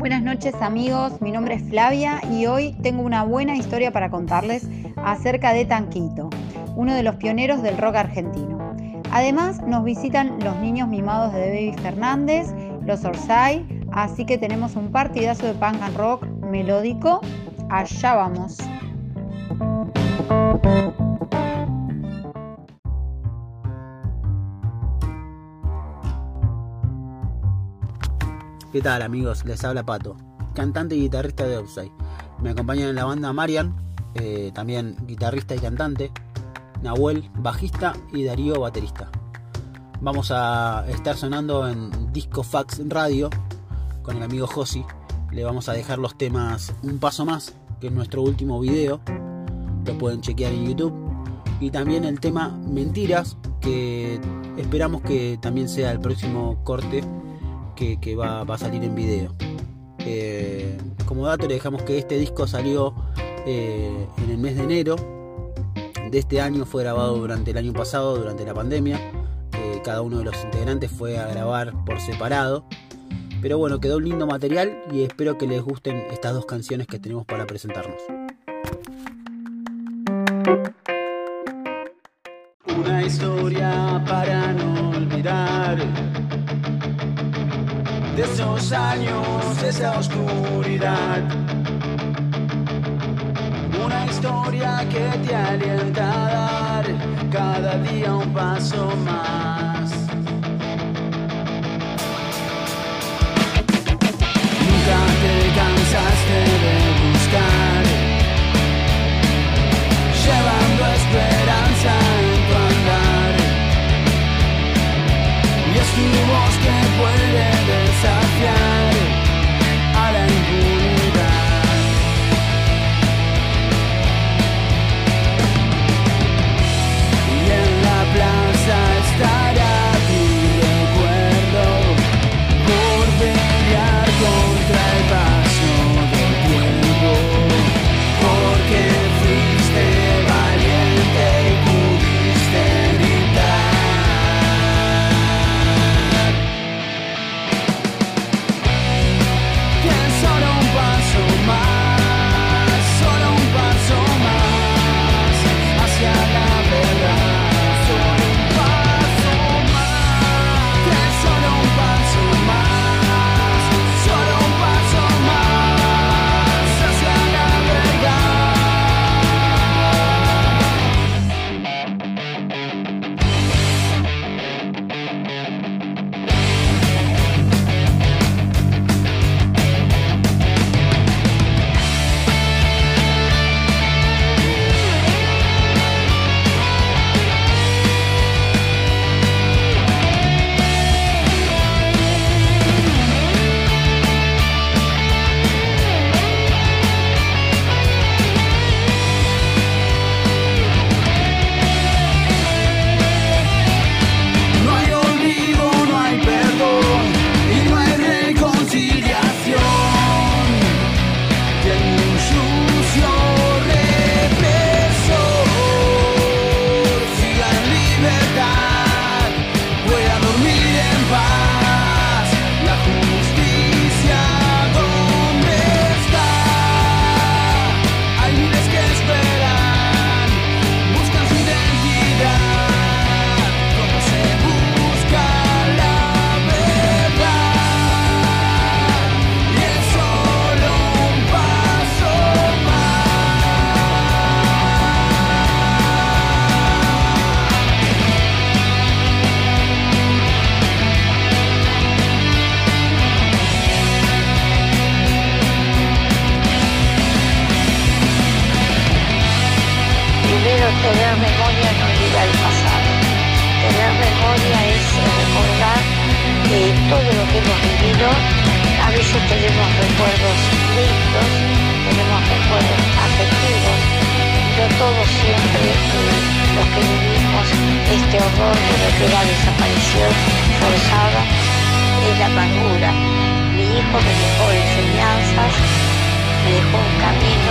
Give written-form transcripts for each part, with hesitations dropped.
Buenas noches amigos, mi nombre es Flavia y hoy tengo una buena historia para contarles acerca de Tanquito, uno de los pioneros del rock argentino. Además nos visitan los niños mimados de Baby Fernández, los Orsay, así que tenemos un partidazo de punk and rock melódico. Allá vamos. ¿Qué tal amigos? Les habla Pato, cantante y guitarrista de Orsay. Me acompañan en la banda Marian, también guitarrista y cantante, Nahuel, bajista y Darío, baterista. Vamos a estar sonando en Disco Fax Radio con el amigo Josi. Le vamos a dejar los temas Un Paso Más, que es nuestro último video, lo pueden chequear en YouTube. Y también el tema Mentiras, que esperamos que también sea el próximo corte que va a salir en video. Como dato le dejamos que este disco salió en el mes de enero de este año. Fue grabado durante el año pasado, durante la pandemia. Cada uno de los integrantes fue a grabar por separado, pero bueno, quedó un lindo material y espero que les gusten estas dos canciones que tenemos para presentarnos. Una historia para no olvidar, de esos años, esa oscuridad. Una historia que te alienta a dar cada día un paso más. Nunca te cansaste de buscar, llevando esperanza en tu andar. Y es tu voz que puede desafiar a la impunidad. Y en la plaza estará tu recuerdo por pelear contra el paso del tiempo, porque fuiste valiente y pudiste gritar. Tener memoria no olvida el pasado. Tener memoria es recordar todo lo que hemos vivido. A veces tenemos recuerdos lindos, tenemos recuerdos afectivos, pero todos siempre los que vivimos este horror de lo que era desaparición forzada es la amargura. Mi hijo me dejó enseñanzas, me dejó un camino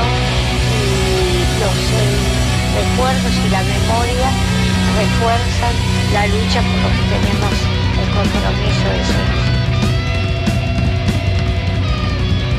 y los recuerdos y la memoria refuerzan la lucha por lo que tenemos el compromiso de ser.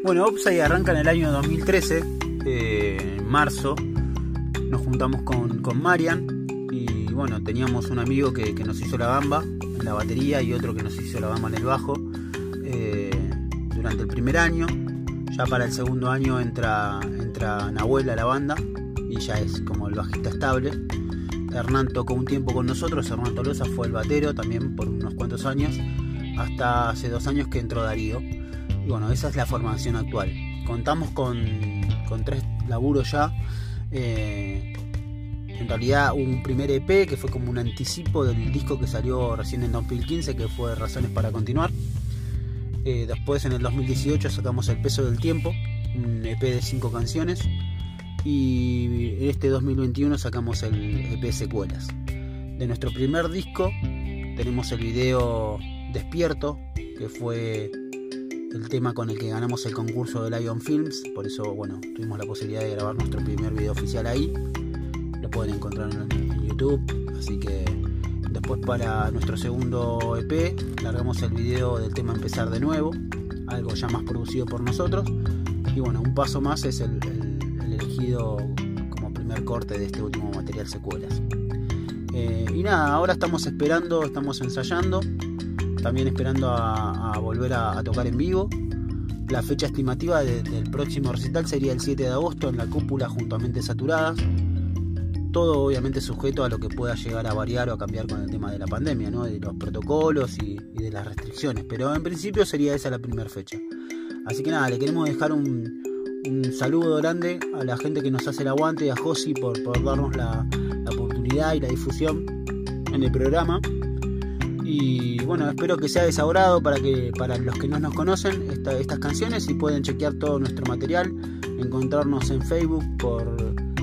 Bueno, Opsai arranca en el año 2013, en marzo. Nos juntamos con Marian y bueno, teníamos un amigo que nos hizo la bamba en la batería y otro que nos hizo la bamba en el bajo durante el primer año. Ya para el segundo año entra Nahuel a la banda y ya es como el bajista estable. Hernán tocó un tiempo con nosotros, Hernán Tolosa fue el batero también por unos cuantos años, hasta hace 2 años que entró Darío. Y bueno, esa es la formación actual. Contamos con 3 laburos ya. En realidad un primer EP que fue como un anticipo del disco que salió recién en 2015, que fue Razones para Continuar. Después en el 2018 sacamos El Peso del Tiempo, un EP de 5 canciones. Y en este 2021 sacamos el EP Secuelas. De nuestro primer disco tenemos el video Despierto, que fue el tema con el que ganamos el concurso de Lion Films. Por eso, bueno, tuvimos la posibilidad de grabar nuestro primer video oficial ahí. Lo pueden encontrar en YouTube. Así que después, para nuestro segundo EP, largamos el video del tema Empezar de Nuevo, algo ya más producido por nosotros. Y bueno, un paso más es el elegido como primer corte de este último material, Secuelas. Y nada, ahora estamos ensayando, también esperando a volver a tocar en vivo. La fecha estimativa del próximo recital sería el 7 de agosto en la Cúpula junto a Mentes Saturadas. Todo obviamente sujeto a lo que pueda llegar a variar o a cambiar con el tema de la pandemia, ¿no? De los protocolos y de las restricciones, pero en principio sería esa la primera fecha. Así que nada, le queremos dejar un saludo grande a la gente que nos hace el aguante, a Josi por darnos la oportunidad y la difusión en el programa. Y bueno, espero que sea de su agrado para los que no nos conocen estas canciones, y pueden chequear todo nuestro material, encontrarnos en Facebook por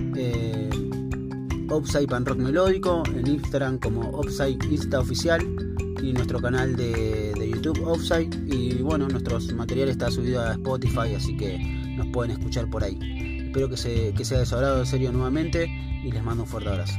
Opsai Pan Rock Melódico, en Instagram como Opsai Insta Oficial, y nuestro canal de YouTube Opsai. Y bueno, nuestro material está subido a Spotify, así que nos pueden escuchar por ahí. Espero que sea de su agrado, en serio, nuevamente, y les mando un fuerte abrazo.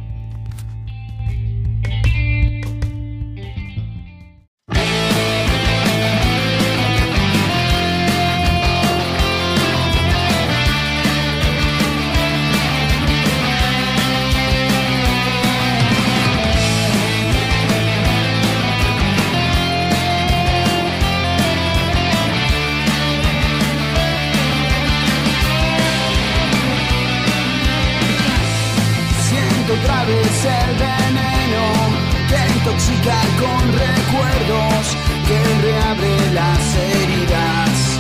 Otra vez el veneno que intoxica con recuerdos, que reabre las heridas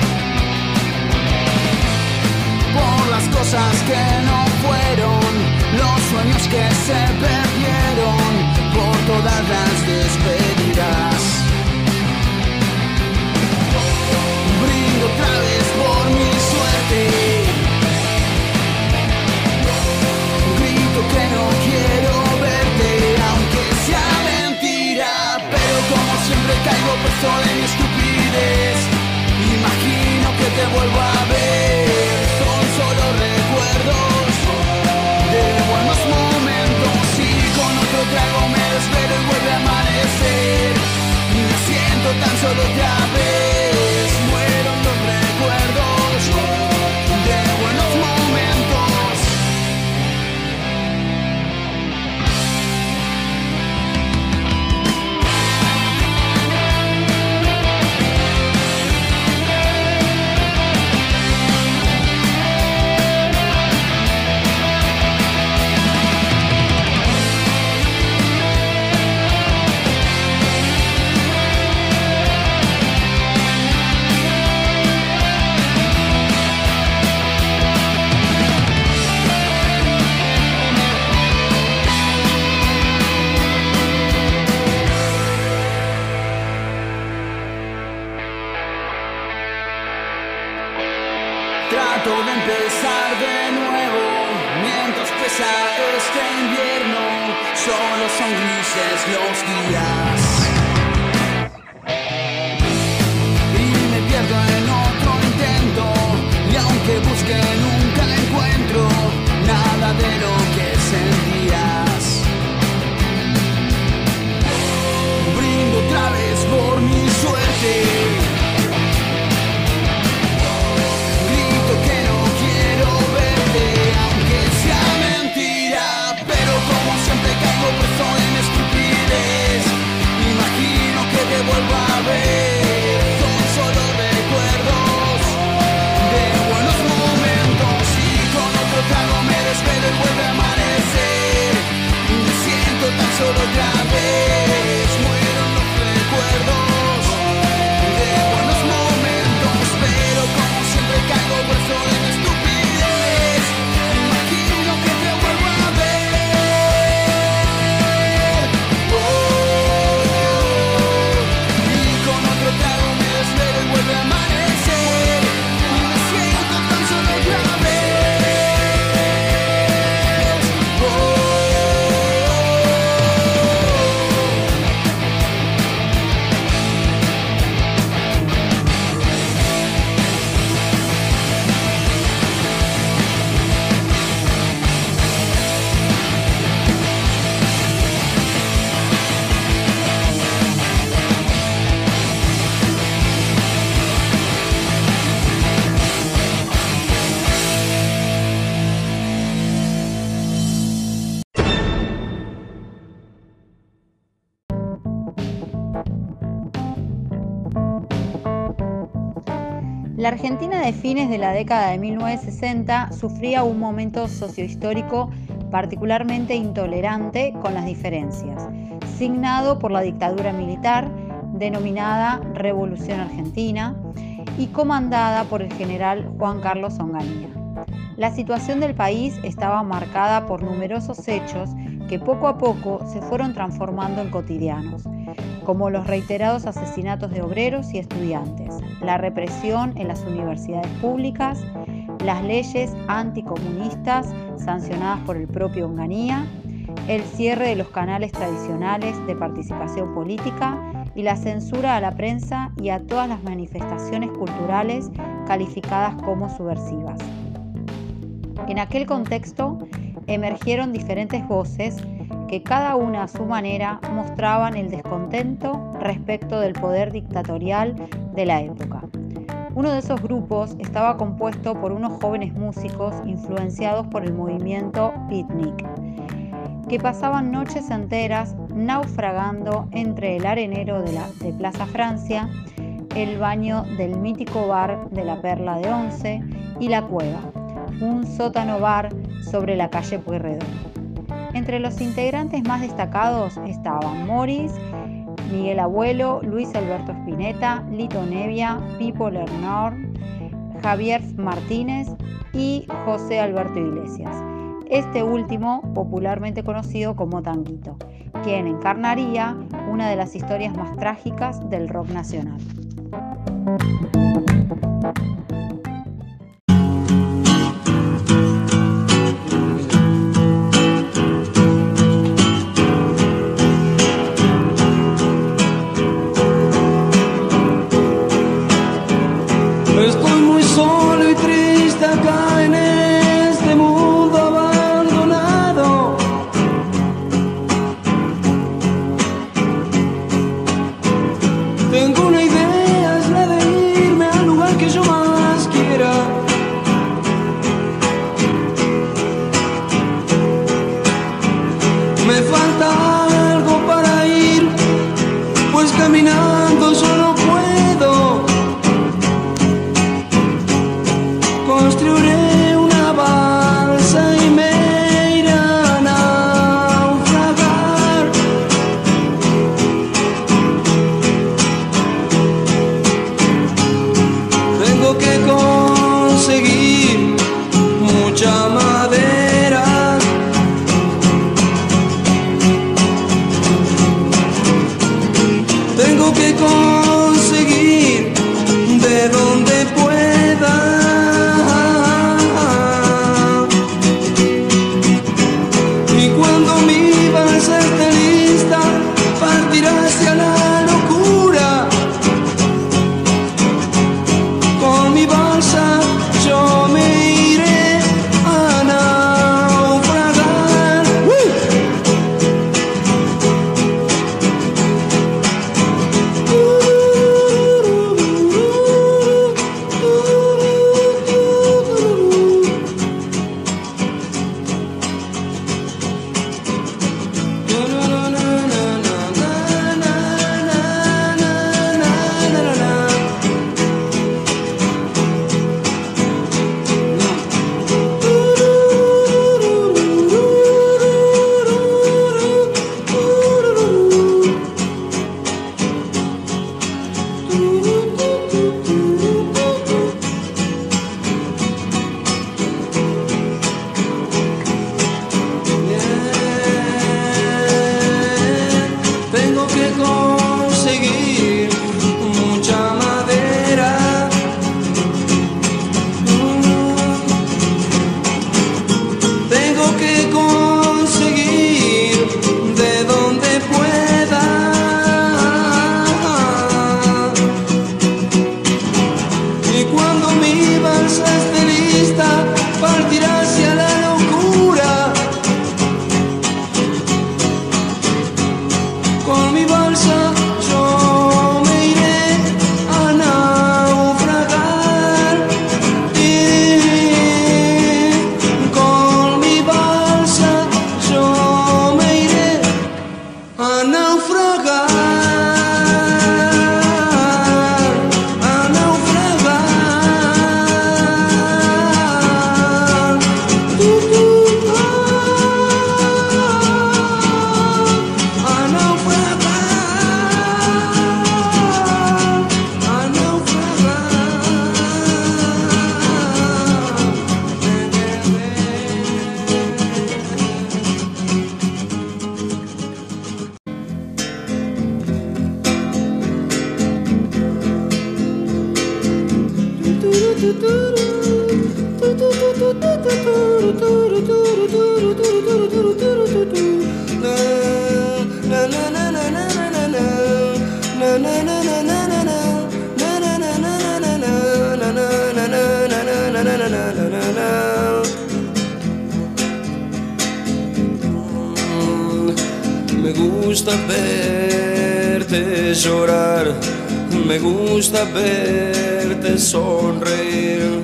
por las cosas que no fueron, los sueños que se perdieron, por todas las despedidas. Brindo otra vez por mi suerte, que no quiero verte, aunque sea mentira, pero como siempre caigo preso de mi estupidez. Imagino que te vuelvo a ver, son solo recuerdos de buenos momentos, y con otro trago me desvelo y vuelve a amanecer, y me siento tan solo otra vez. Mueron los recuerdos de buenos momentos. Trato de empezar de nuevo, mientras pesa este invierno, solo son grises los días. Y me pierdo en otro intento, y aunque busque nunca encuentro nada de lo que sentías. Brindo otra vez por mi suerte, La Argentina de fines de la década de 1960 sufría un momento sociohistórico particularmente intolerante con las diferencias, signado por la dictadura militar denominada Revolución Argentina y comandada por el general Juan Carlos Onganía. La situación del país estaba marcada por numerosos hechos que poco a poco se fueron transformando en cotidianos, como los reiterados asesinatos de obreros y estudiantes, la represión en las universidades públicas, las leyes anticomunistas sancionadas por el propio Onganía, el cierre de los canales tradicionales de participación política y la censura a la prensa y a todas las manifestaciones culturales calificadas como subversivas. En aquel contexto emergieron diferentes voces que cada una a su manera mostraban el descontento respecto del poder dictatorial de la época. Uno de esos grupos estaba compuesto por unos jóvenes músicos influenciados por el movimiento beatnik, que pasaban noches enteras naufragando entre el arenero de Plaza Francia, el baño del mítico bar de la Perla de Once y la Cueva, un sótano bar sobre la calle Pueyrredón. Entre los integrantes más destacados estaban Morris, Miguel Abuelo, Luis Alberto Spinetta, Lito Nevia, Pipo Lernour, Javier Martínez y José Alberto Iglesias. Este último popularmente conocido como Tanguito, quien encarnaría una de las historias más trágicas del rock nacional. Estoy muy solo y triste acá en este mundo abandonado. Tengo una idea, es la de irme al lugar que yo más gusta verte llorar, me gusta verte sonreír.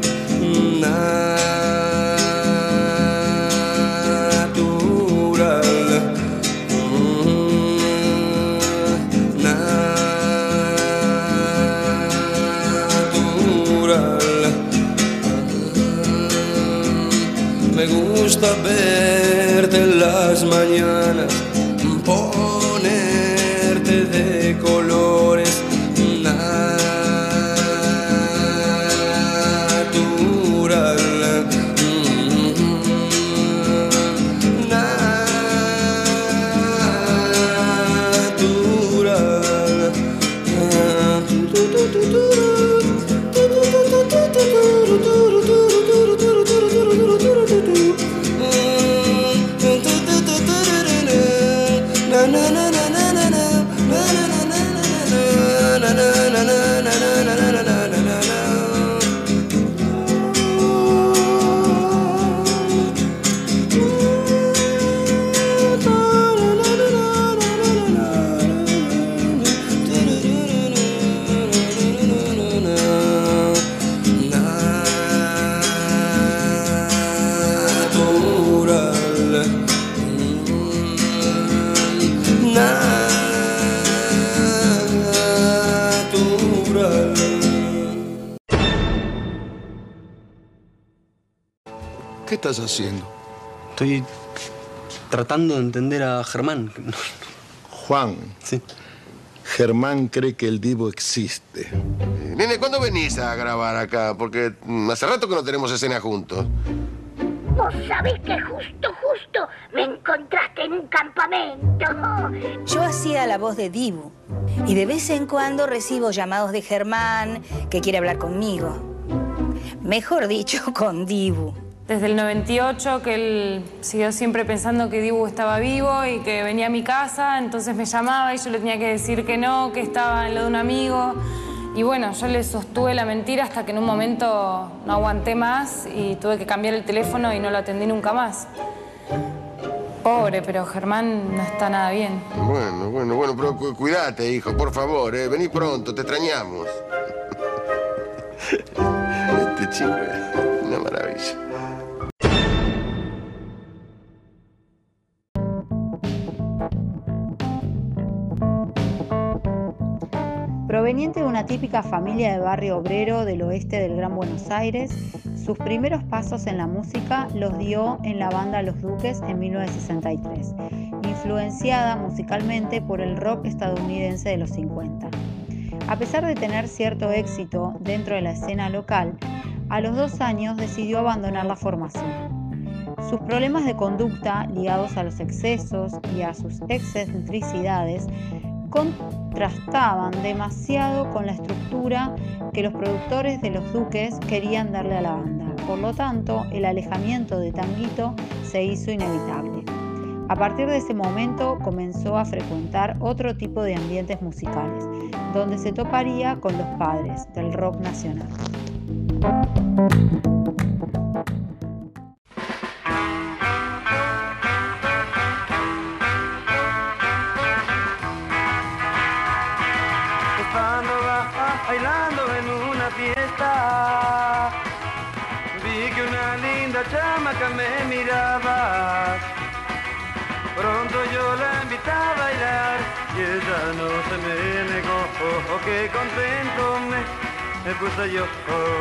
Natural, natural. Me gusta verte en las mañanas, ponerte de colores. ¿Qué estás haciendo? Estoy tratando de entender a Germán. Juan. Sí. Germán cree que el Divo existe. Nene, ¿cuándo venís a grabar acá? Porque hace rato que no tenemos escena juntos. Vos sabés que justo me encontraste en un campamento. Yo hacía la voz de Dibu y de vez en cuando recibo llamados de Germán que quiere hablar conmigo. Mejor dicho, con Dibu. Desde el 98 que él siguió siempre pensando que Dibu estaba vivo y que venía a mi casa, entonces me llamaba y yo le tenía que decir que no, que estaba en lo de un amigo. Y bueno, yo le sostuve la mentira hasta que en un momento no aguanté más y tuve que cambiar el teléfono y no lo atendí nunca más. Pobre, pero Germán no está nada bien. Bueno, pero cuídate, hijo, por favor, vení pronto, te extrañamos. Este chico es una maravilla. Proveniente de una típica familia de barrio obrero del oeste del Gran Buenos Aires, sus primeros pasos en la música los dio en la banda Los Duques en 1963, influenciada musicalmente por el rock estadounidense de los 50. A pesar de tener cierto éxito dentro de la escena local, a los 2 años decidió abandonar la formación. Sus problemas de conducta ligados a los excesos y a sus excentricidades contrastaban demasiado con la estructura que los productores de Los Duques querían darle a la banda. Por lo tanto, el alejamiento de Tanguito se hizo inevitable. A partir de ese momento comenzó a frecuentar otro tipo de ambientes musicales, donde se toparía con los padres del rock nacional. Bailando en una fiesta, vi que una linda chamaca me miraba. Pronto yo la invité a bailar y ella no se me negó. Oh, qué contento me puse yo.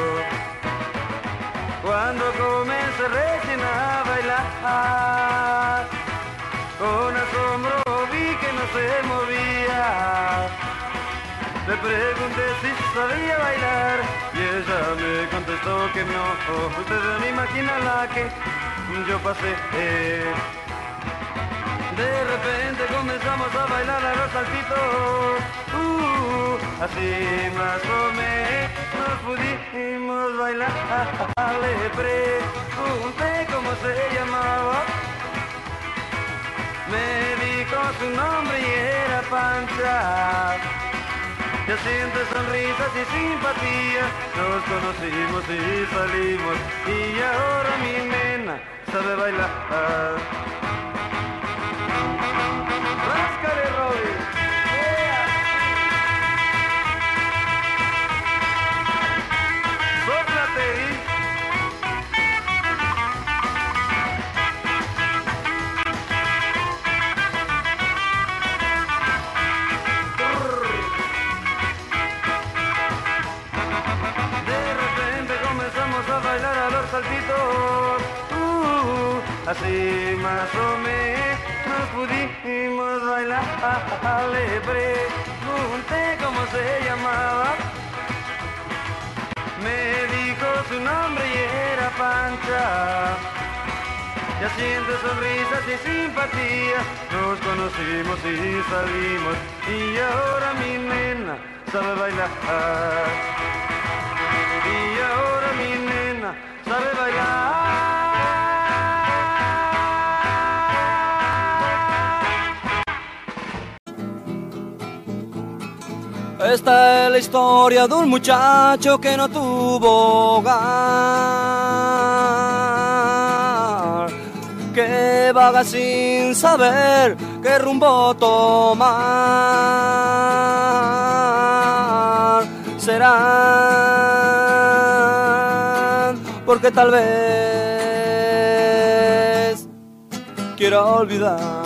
Cuando comencé recién a bailar, con asombro vi que no se movía. Le pregunté si sabía bailar y ella me contestó que no. Ustedes no imaginan la que yo pasé. De repente comenzamos a bailar a los saltitos. Así más o menos pudimos bailar. Le pregunté cómo se llamaba. Me dijo su nombre y era Pancha. Ya siente sonrisas y simpatía, nos conocimos y salimos, y ahora mi nena sabe bailar. Ráscale, Robin. dar saltitos. Así más o menos pudimos bailar. Le pregunté cómo se llamaba. Me dijo su nombre y era Pancha. Y haciendo sonrisas y simpatía nos conocimos y salimos. Y ahora mi nena sabe bailar. Y ahora mi nena sabe bailar. Esta es la historia de un muchacho que no tuvo hogar, que vaga sin saber qué rumbo tomar. Será porque tal vez quiera olvidar.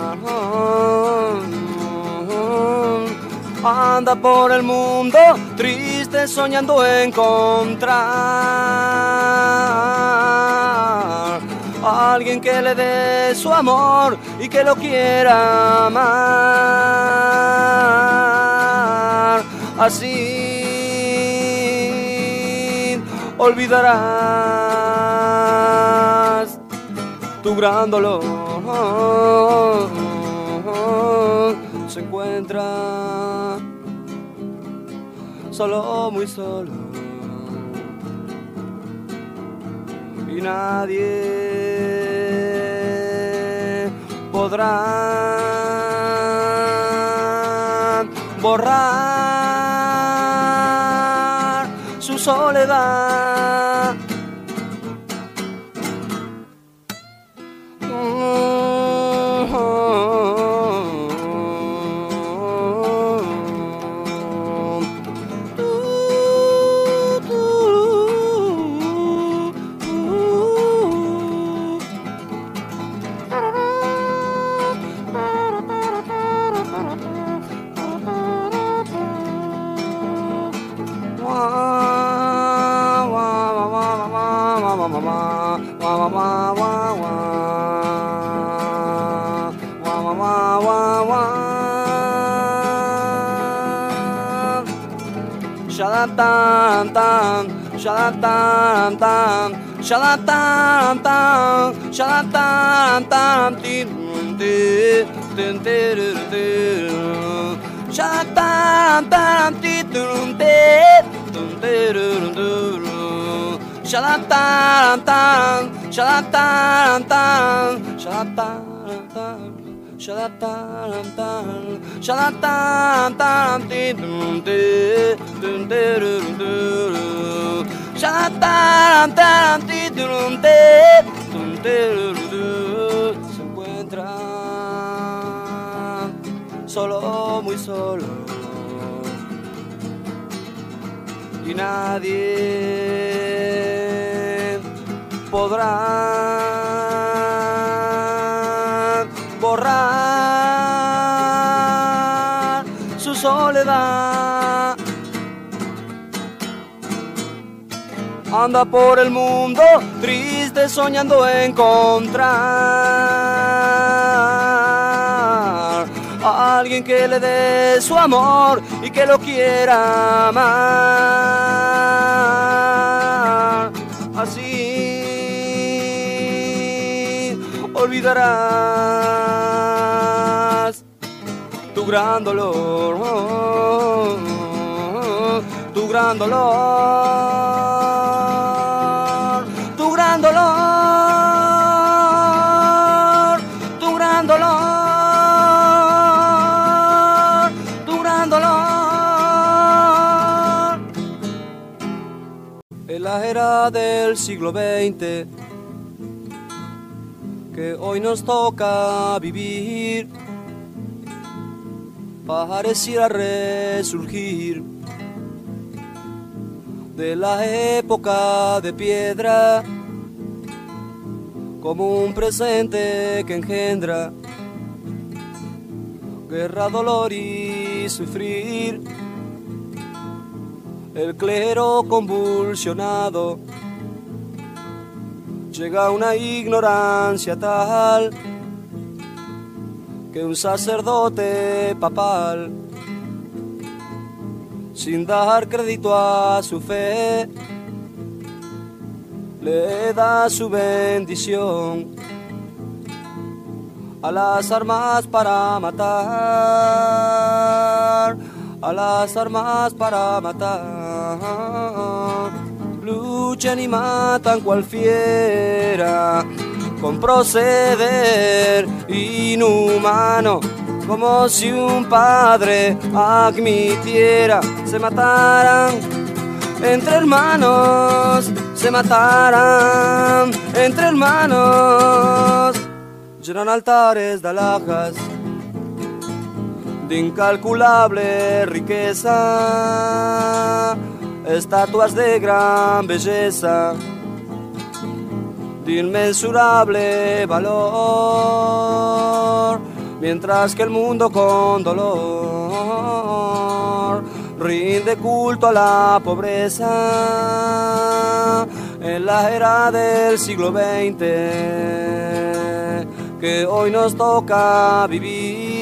Anda por el mundo triste soñando encontrar a alguien que le dé su amor y que lo quiera amar. Así olvidarás tu gran dolor. Se encuentra solo, muy solo, y nadie podrá borrar su soledad. Shalatam tam, shalatam tam, shalatam tam, shalatam tam, tin tin tin tin, shalatam tam, tin tin tin, shalatam tam, shalatam tam, shalatam tam. Shalatam tam, shalatam tam, tin tin tin tin, shalatam tam, tin tin tin. Se encuentra solo, muy solo, y nadie podrá borrar su soledad. Anda por el mundo triste soñando encontrar a alguien que le dé su amor y que lo quiera amar. Así olvidarás tu gran dolor, tu gran dolor, tu gran dolor, tu gran dolor, tu gran dolor. En la era del siglo XX que hoy nos toca vivir, pareciera resurgir de la época de piedra como un presente que engendra guerra, dolor y sufrir. El clero convulsionado llega una ignorancia tal que un sacerdote papal, sin dar crédito a su fe, le da su bendición a las armas para matar, a las armas para matar. Luchan y matan cual fiera, con proceder inhumano, como si un padre admitiera. Se mataran entre hermanos, se mataran entre hermanos. Llenan altares de alhajas de incalculable riqueza, estatuas de gran belleza, de inmensurable valor, mientras que el mundo con dolor rinde culto a la pobreza en la era del siglo XX que hoy nos toca vivir.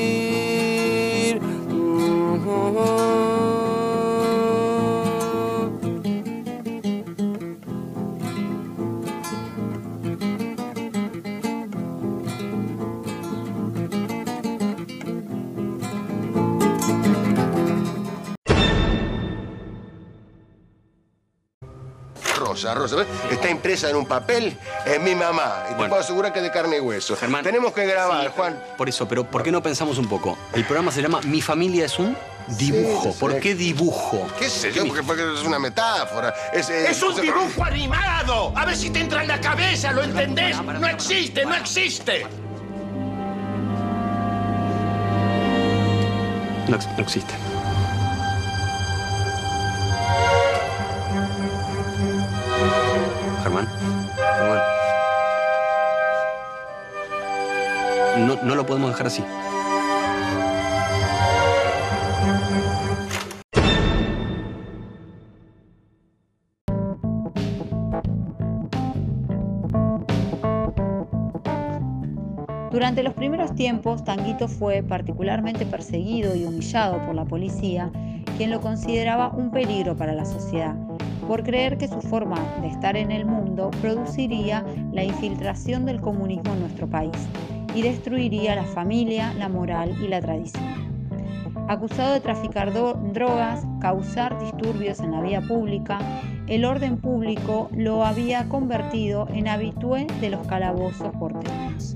Rosa, ¿ves? Está impresa en un papel, es mi mamá. Y te puedo asegurar que es de carne y hueso. Germán, tenemos que grabar, sí, Juan. Por eso, pero ¿por qué no pensamos un poco? El programa se llama Mi familia es un dibujo. Sí, ¿Por qué dibujo? ¿Qué sé yo? Porque es una metáfora. ¡Es un dibujo animado! A ver si te entra en la cabeza, ¿lo entendés? ¡No existe, no existe! No existe. Germán. No lo podemos dejar así. Durante los primeros tiempos, Tanguito fue particularmente perseguido y humillado por la policía, quien lo consideraba un peligro para la sociedad, por creer que su forma de estar en el mundo produciría la infiltración del comunismo en nuestro país y destruiría la familia, la moral y la tradición. Acusado de traficar drogas, causar disturbios en la vía pública, el orden público lo había convertido en habitué de los calabozos porteños.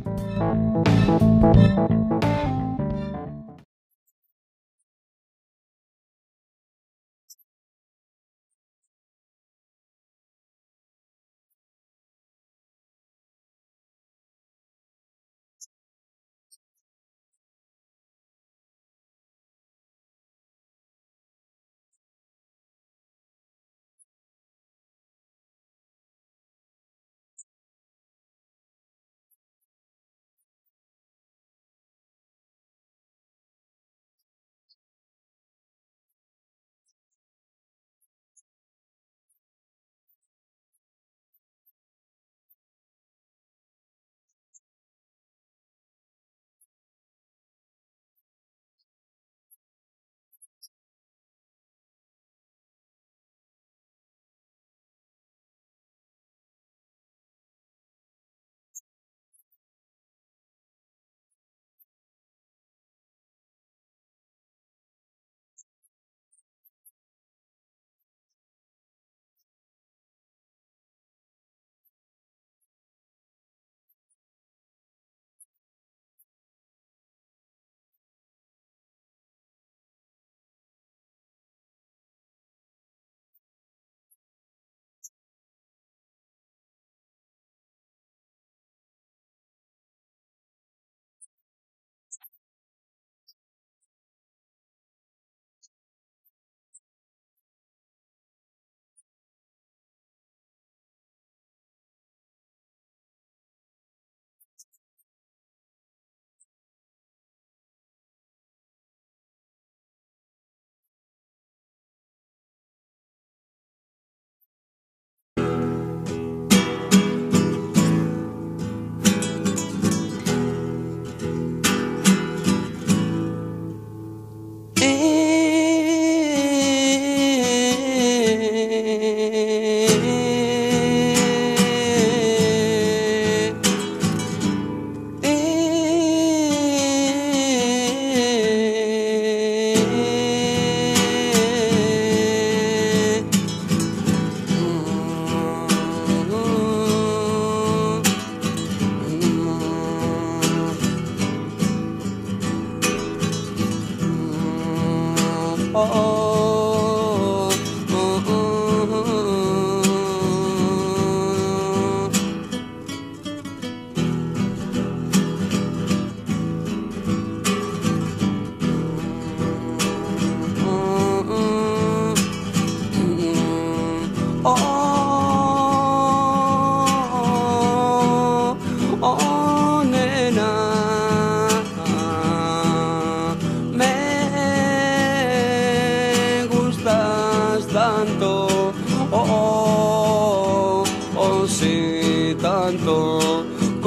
canto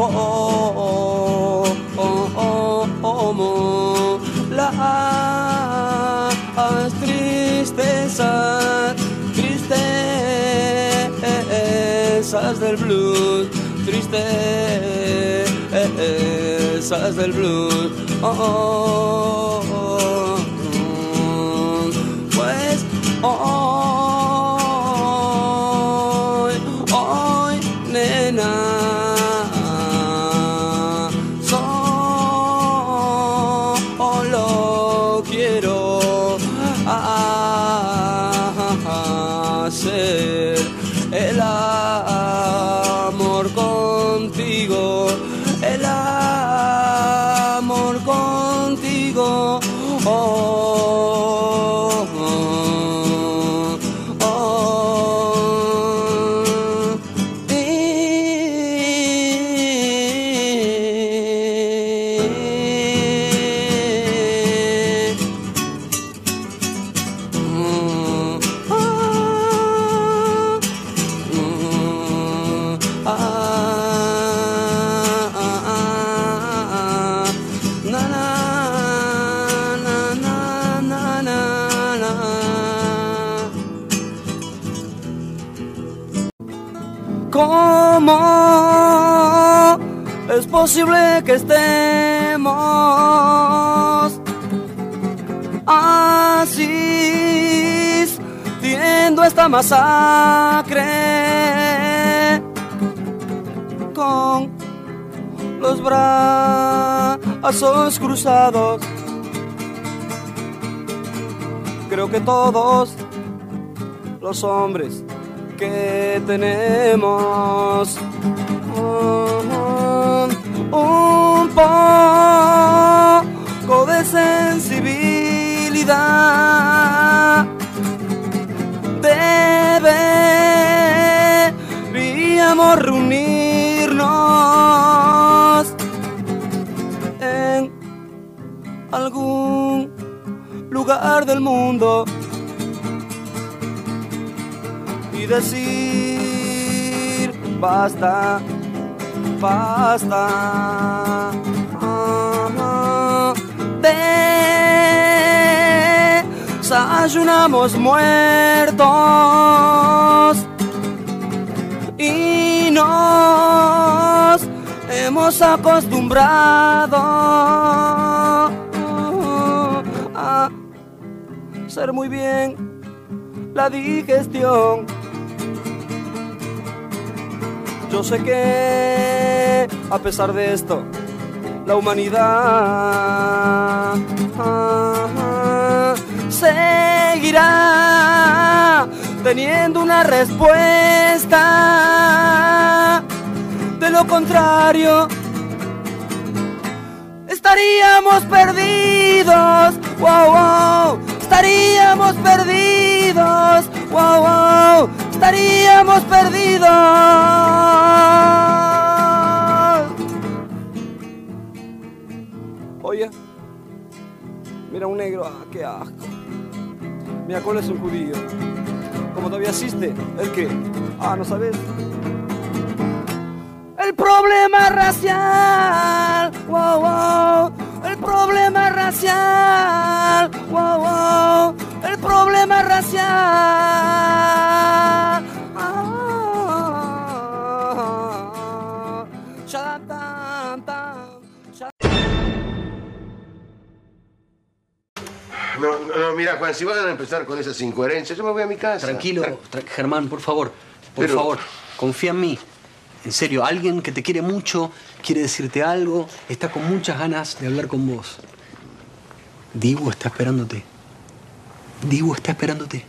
como las tristezas del blues, tristezas del blues. Pues hoy, nena, solo quiero hacer el amor contigo, el amor contigo. ¿Cómo es posible que estemos asistiendo a esta masacre con los brazos cruzados? Creo que todos los hombres que tenemos un poco de sensibilidad deberíamos reunirnos en algún lugar del mundo y decir basta, basta, desayunamos muertos y nos hemos acostumbrado a hacer muy bien la digestión. Yo sé que a pesar de esto la humanidad seguirá teniendo una respuesta. De lo contrario estaríamos perdidos. Wow, wow. Estaríamos perdidos. Wow, wow. Estaríamos perdidos. Oye, mira un negro, qué asco. Mira, ¿cuál es un judío? ¿Cómo todavía existe? ¿El qué? ¿No sabes? El problema racial. Wow, wow. El problema racial. Wow, wow. El problema racial. No, mira, Juan, si van a empezar con esas incoherencias, yo me voy a mi casa. Tranquilo, Germán, por favor. Por favor, confía en mí. En serio, alguien que te quiere mucho, quiere decirte algo, está con muchas ganas de hablar con vos. Dibu está esperándote. Dibu está esperándote.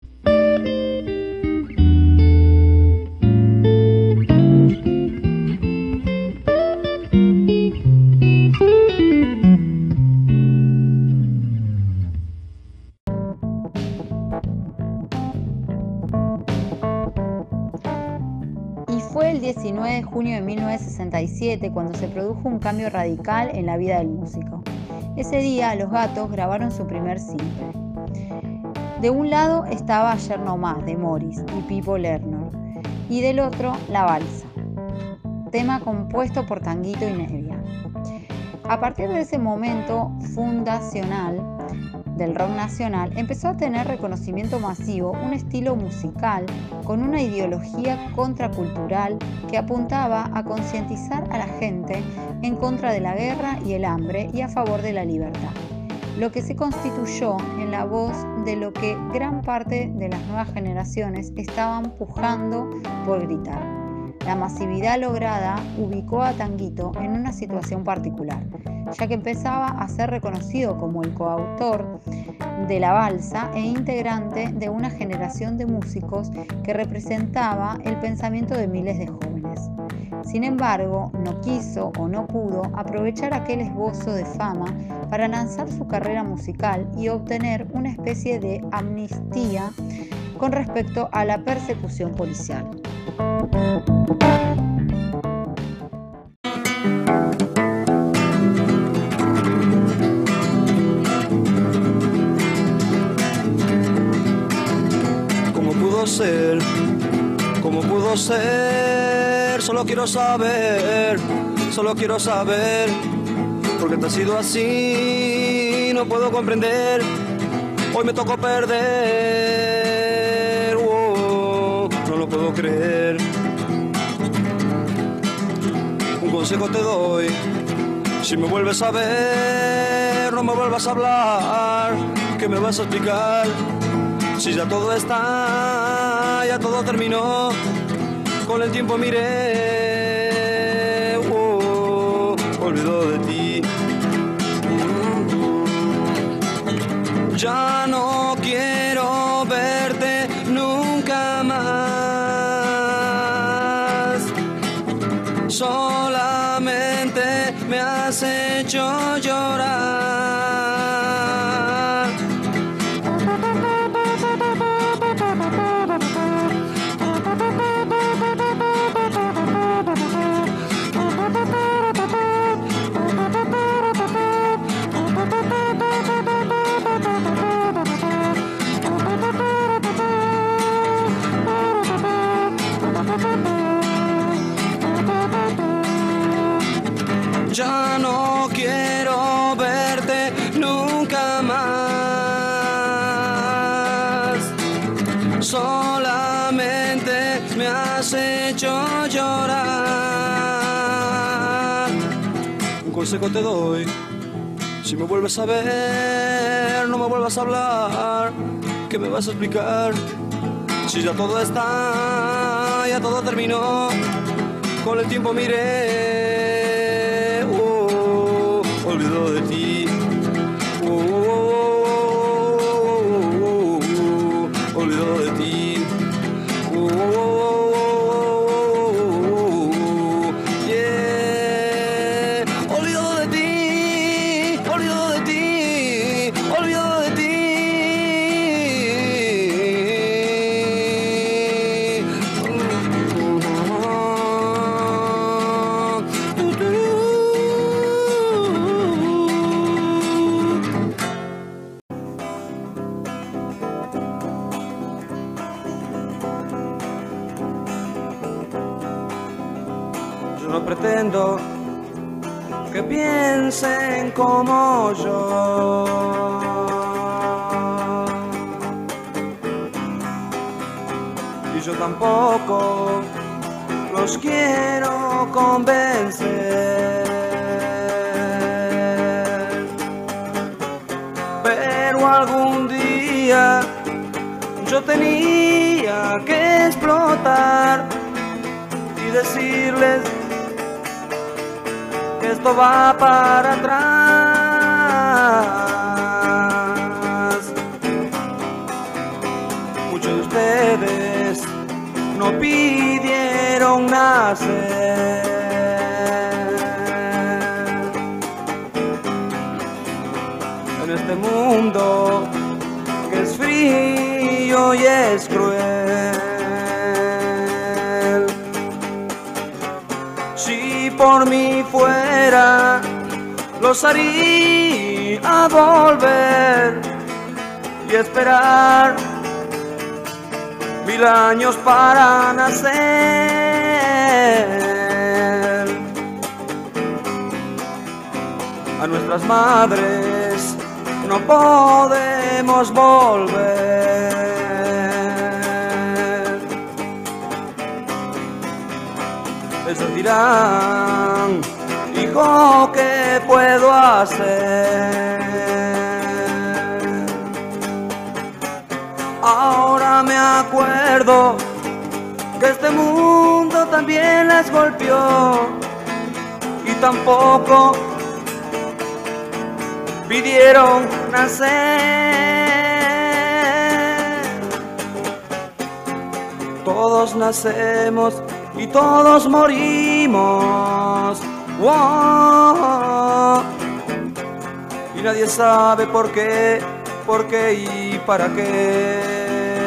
Fue el 19 de junio de 1967 cuando se produjo un cambio radical en la vida del músico. Ese día, Los Gatos grabaron su primer single. De un lado estaba Ayer No Más, de Morris y Pipo Lerner, y del otro, La Balsa. tema compuesto por Tanguito y Nevia. A partir de ese momento fundacional del rock nacional, empezó a tener reconocimiento masivo un estilo musical con una ideología contracultural que apuntaba a concientizar a la gente en contra de la guerra y el hambre y a favor de la libertad, lo que se constituyó en la voz de lo que gran parte de las nuevas generaciones estaban pujando por gritar. La masividad lograda ubicó a Tanguito en una situación particular, ya que empezaba a ser reconocido como el coautor de la balsa e integrante de una generación de músicos que representaba el pensamiento de miles de jóvenes. Sin embargo, no quiso o no pudo aprovechar aquel esbozo de fama para lanzar su carrera musical y obtener una especie de amnistía con respecto a la persecución policial. ¿Cómo pudo ser? ¿Cómo pudo ser? Solo quiero saber, porque te ha sido así, no puedo comprender, hoy me tocó perder, no lo puedo creer. Un consejo te doy, si me vuelves a ver, no me vuelvas a hablar, ¿qué me vas a explicar? Si ya todo está, ya todo terminó, con el tiempo miré, olvido de ti. Ya no quiero verte nunca más, solamente me has hecho llorar. Ya no quiero verte nunca más, solamente me has hecho llorar. Un consejo te doy, si me vuelves a ver, no me vuelvas a hablar, ¿qué me vas a explicar? Si ya todo está, ya todo terminó, con el tiempo miré, olvido de ti, olvido de ti, yeah. Olvido de ti, olvido de ti, olvido de ti. No pretendo que piensen como yo. Y yo tampoco los quiero convencer. Pero algún día yo tenía que explotar y decirles que esto va para atrás. Muchos de ustedes no pidieron nacer. En este mundo que es frío y es cruel. Si por mí fuera, los haría volver y esperar 1000 años para nacer. a nuestras madres no podemos volver. Ellos dirán, hijo, ¿qué puedo hacer? Ahora me acuerdo que este mundo también las golpeó y tampoco pidieron nacer. Todos nacemos y todos morimos. Wow. Y nadie sabe por qué y para qué.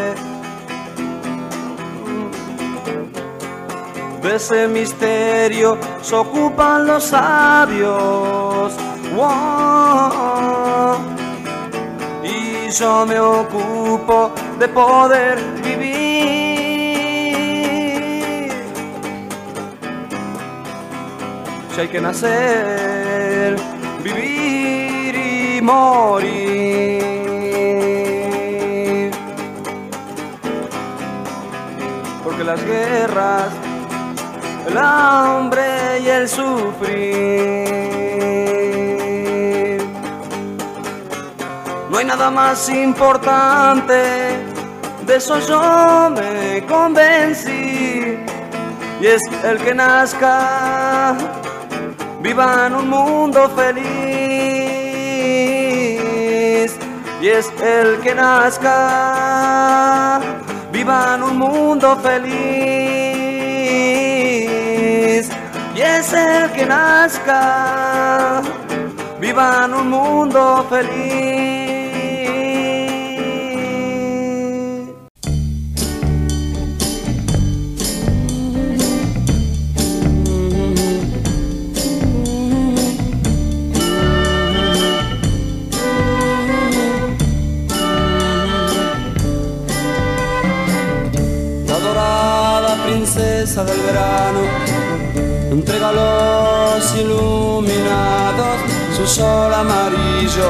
De ese misterio se ocupan los sabios. Wow. Y yo me ocupo de poder vivir. Si hay que nacer, vivir y morir. Porque las guerras, el hambre y el sufrir, no hay nada más importante, de eso yo me convencí. Y es el que nazca, viva en un mundo feliz. Y es el que nazca, viva en un mundo feliz. Y es el que nazca, viva en un mundo feliz. La dorada princesa del verano entrega a los iluminados su sol amarillo,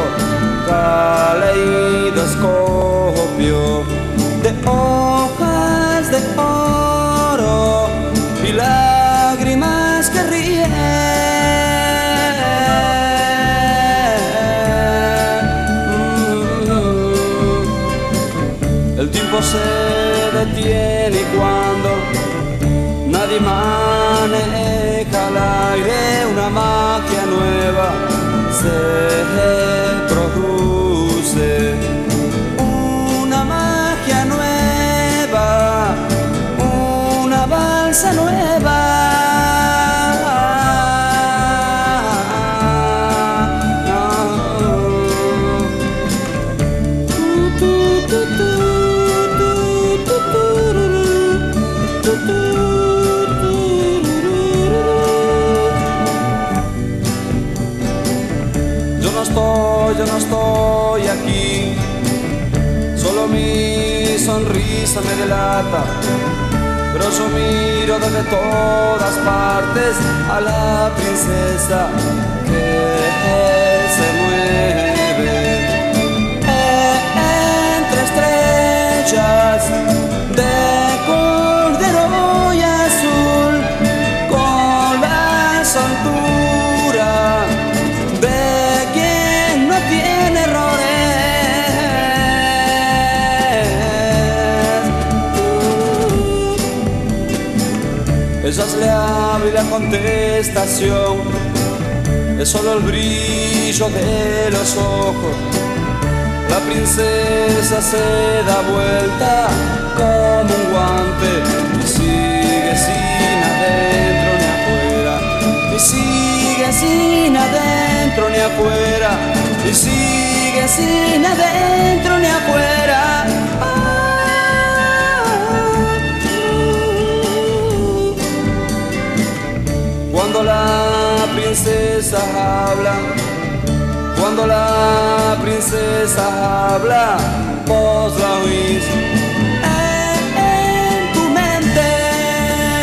caleidoscopio de hojas de oro y lágrimas que ríen. El tiempo se detiene y cuando nadie maneja al aire, una magia nueva se produce. Una magia nueva, una balsa nueva. Yo no estoy aquí, solo mi sonrisa me delata, pero yo miro desde todas partes a la princesa que se mueve entre estrellas de cordero y azul, con la soltura de quien no tiene errores. Ella le abre la contestación, es solo el brillo de los ojos. La princesa se da vuelta como un guante y sigue sin adentro ni afuera, y sigue sin adentro ni afuera, y sigue sin adentro ni afuera. Cuando la princesa habla, cuando la princesa habla, vos la oís en tu mente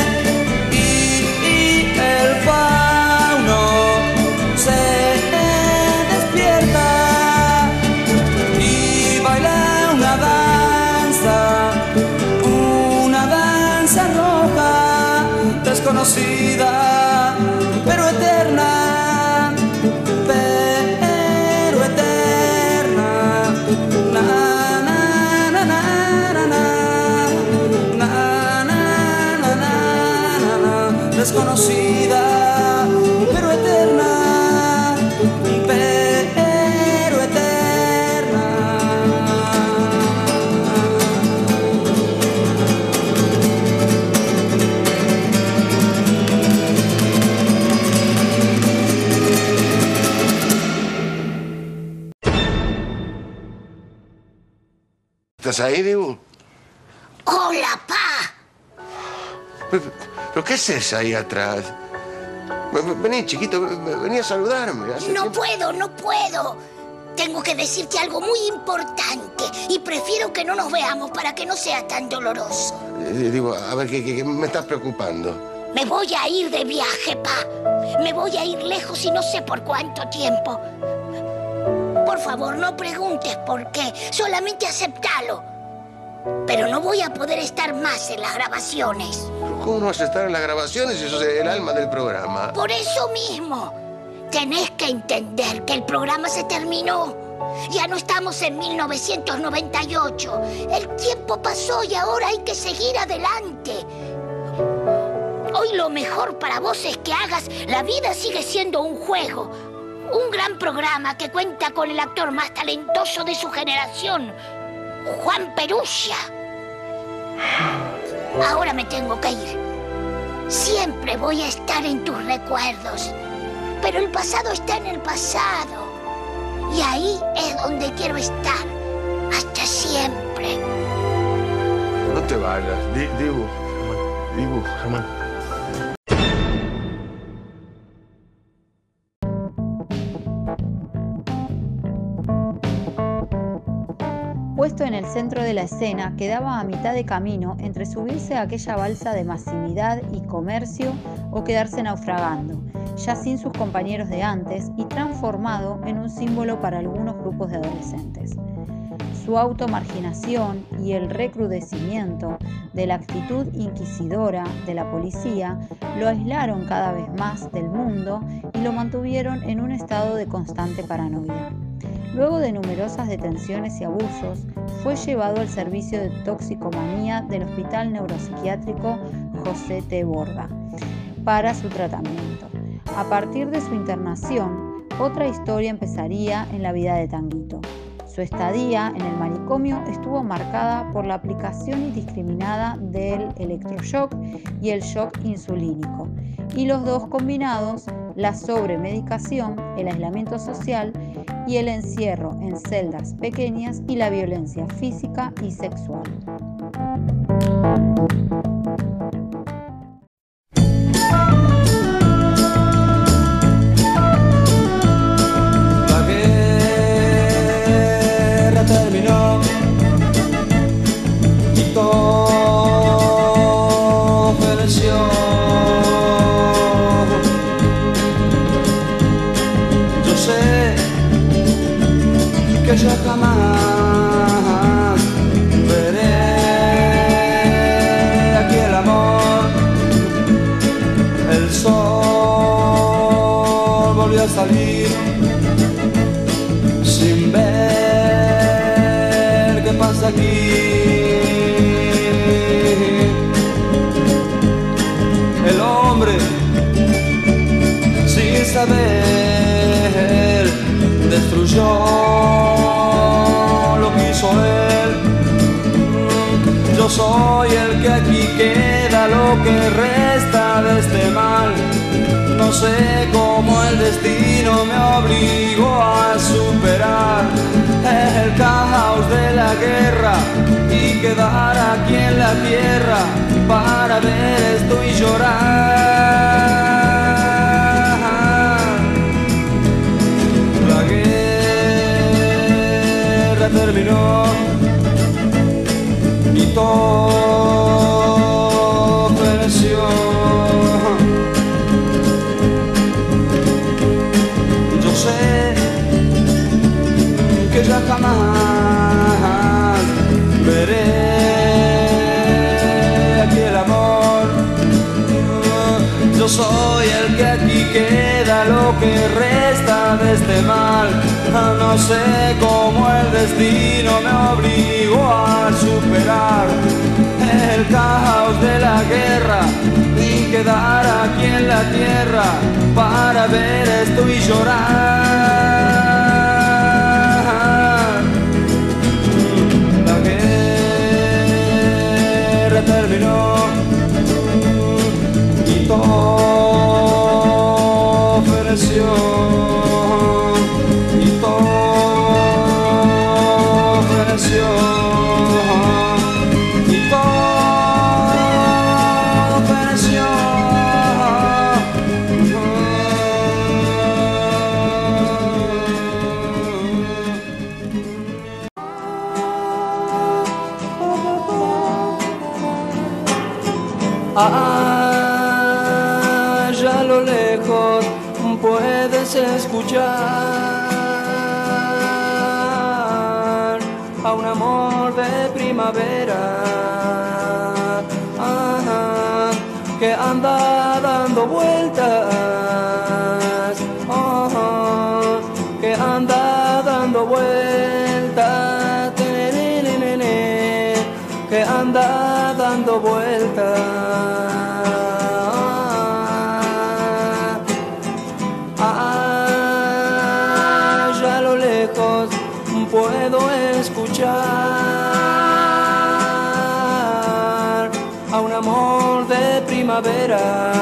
y el fauno se ¿Estás ahí, Dibu? ¡Hola, pa! ¿Pero qué haces ahí atrás? Vení, chiquito, vení a saludarme. No puedo, no puedo. Tengo que decirte algo muy importante y prefiero que no nos veamos para que no sea tan doloroso. Digo, a ver, ¿qué me estás preocupando? Me voy a ir de viaje, pa. Me voy a ir lejos y no sé por cuánto tiempo. Por favor, no preguntes por qué. Solamente aceptalo. Pero no voy a poder estar más en las grabaciones. ¿Cómo no vas a estar en las grabaciones si sos el alma del programa? Por eso mismo. Tenés que entender que el programa se terminó. Ya no estamos en 1998. El tiempo pasó y ahora hay que seguir adelante. Hoy lo mejor para vos es que hagas La vida sigue siendo un juego. Un gran programa que cuenta con el actor más talentoso de su generación, Juan Perugia. Ahora me tengo que ir. Siempre voy a estar en tus recuerdos. Pero el pasado está en el pasado. Y ahí es donde quiero estar. Hasta siempre. No te vayas, Dibu. Dibu, Germán. Puesto en el centro de la escena, quedaba a mitad de camino entre subirse a aquella balsa de masividad y comercio o quedarse naufragando, ya sin sus compañeros de antes y transformado en un símbolo para algunos grupos de adolescentes. Su automarginación y el recrudecimiento de la actitud inquisidora de la policía lo aislaron cada vez más del mundo y lo mantuvieron en un estado de constante paranoia. Luego de numerosas detenciones y abusos, fue llevado al servicio de toxicomanía del Hospital Neuropsiquiátrico José T. Borda para su tratamiento. A partir de su internación, otra historia empezaría en la vida de Tanguito. Su estadía en el manicomio estuvo marcada por la aplicación indiscriminada del electroshock y el shock insulínico, y los dos combinados, la sobremedicación, el aislamiento social y el encierro en celdas pequeñas y la violencia física y sexual. La guerra terminó y todo pereció. Yo sé que ya jamás veré aquí el amor. El sol volvió a salir sin ver qué pasa aquí. El hombre sin saber destruyó lo que hizo él. Yo soy el que aquí queda, lo que resta de este mal. No sé cómo el destino me obligó a superar el caos de la guerra y quedar aquí en la tierra para ver esto y llorar. La guerra terminó y todo pereció. Yo sé que ya jamás veré aquí el amor. Yo soy el que aquí queda, lo que resta de este mal. No sé cómo el destino me obligó a superar el caos de la guerra y quedar aquí en la tierra para ver esto y llorar. La guerra terminó y todo pereció. Y todo pereció. puedes escuchar a un amor de primavera, ajá, que anda dando vueltas, ajá, que anda dando vueltas, que anda dando vueltas. Allá a lo lejos puedo escuchar a un amor de primavera,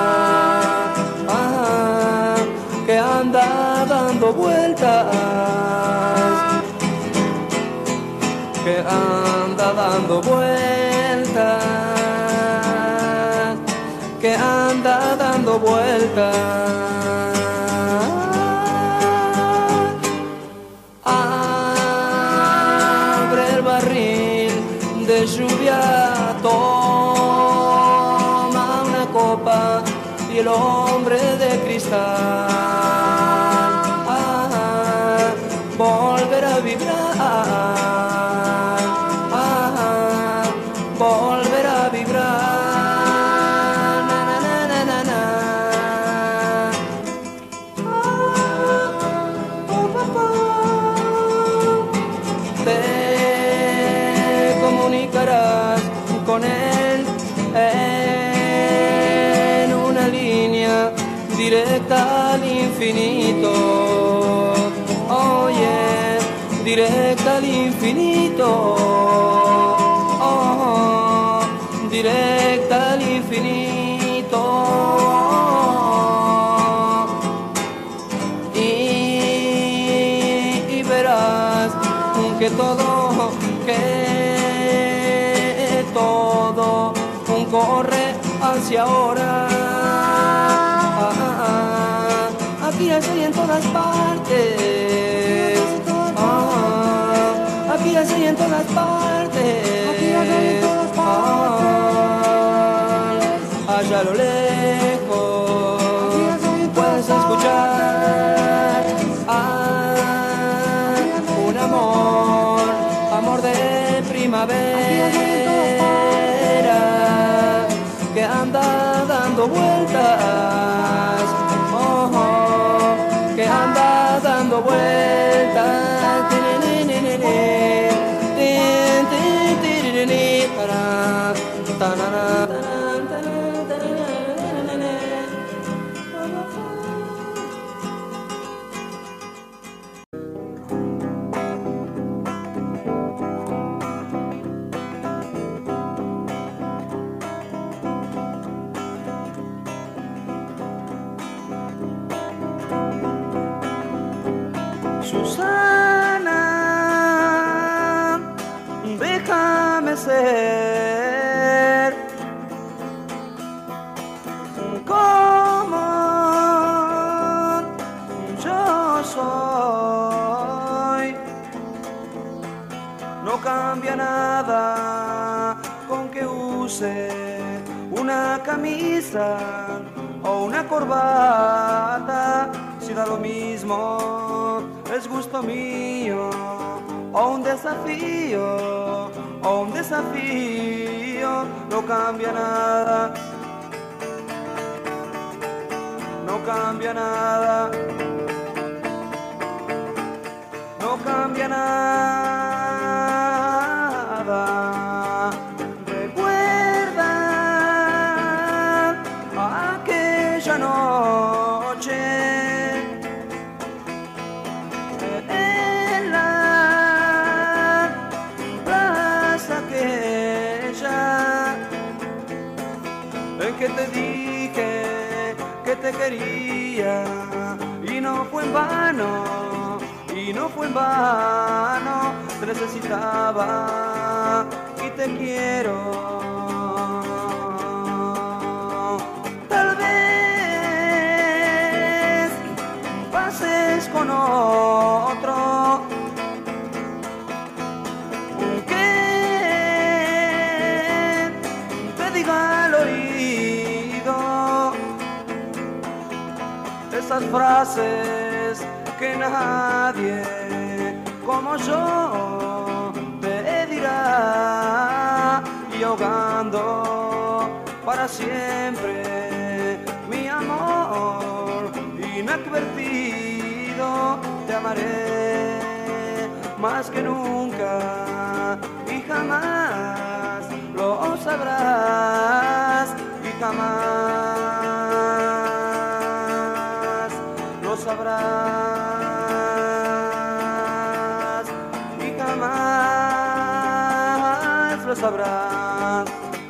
que anda dando vueltas, que anda dando vueltas, que anda dando vueltas. Abre el barril de lluvia, toma una copa y el hombre de cristal volverá a vibrar, volverá a vibrar, na, na, na, na, na, na. Te comunicarás con él en una línea directa al infinito, oye, directa al infinito, oh, directa al infinito. Y verás que todo corre hacia ahora. Aquí, allá y en todas partes. Aquí, allá y en todas partes. Allá a lo lejos puedes escuchar un amor de primavera, que anda dando vueltas, que anda dando vueltas. Susana, déjame ser como yo soy. No cambia nada con que use una camisa o una corbata, si da lo mismo, es gusto mío, o un desafío, no cambia nada, no cambia nada, no cambia nada. Recuerda aquella noche en la plaza aquella en que te dije que te quería, y no fue en vano, te necesitaba y te quiero. Tal vez pases con otro que te diga al oído esas frases que nadie como yo te dirá, y ahogando para siempre mi amor inadvertido, te amaré más que nunca y jamás lo sabrás, y jamás lo sabrás, y jamás lo sabrás.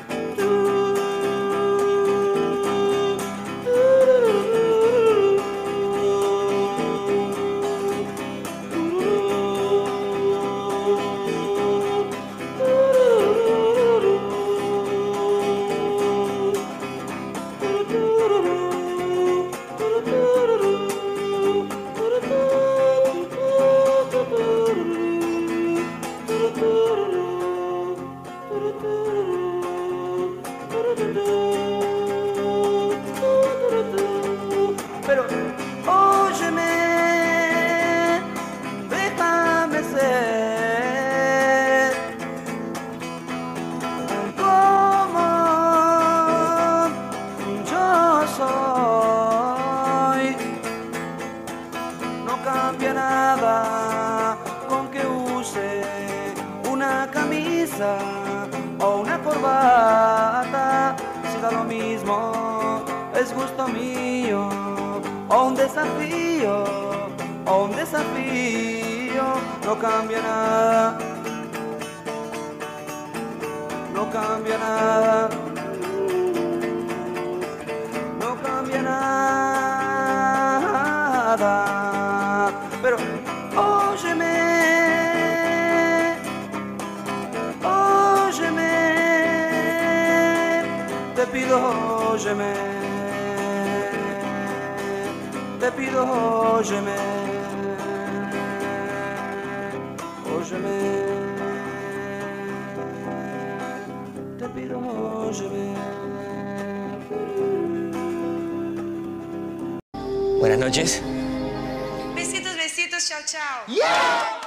Pero óyeme, déjame ser como yo soy. No cambia nada con que use una camisa o una corbata, si da lo mismo, es gusto mío. O un desafío, no cambia nada, no cambia nada, no cambia nada. Pero óyeme, óyeme, te pido óyeme. Te pido, óyeme, óyeme, te pido, óyeme. Buenas noches. Besitos, besitos, chao, chao. Yeah.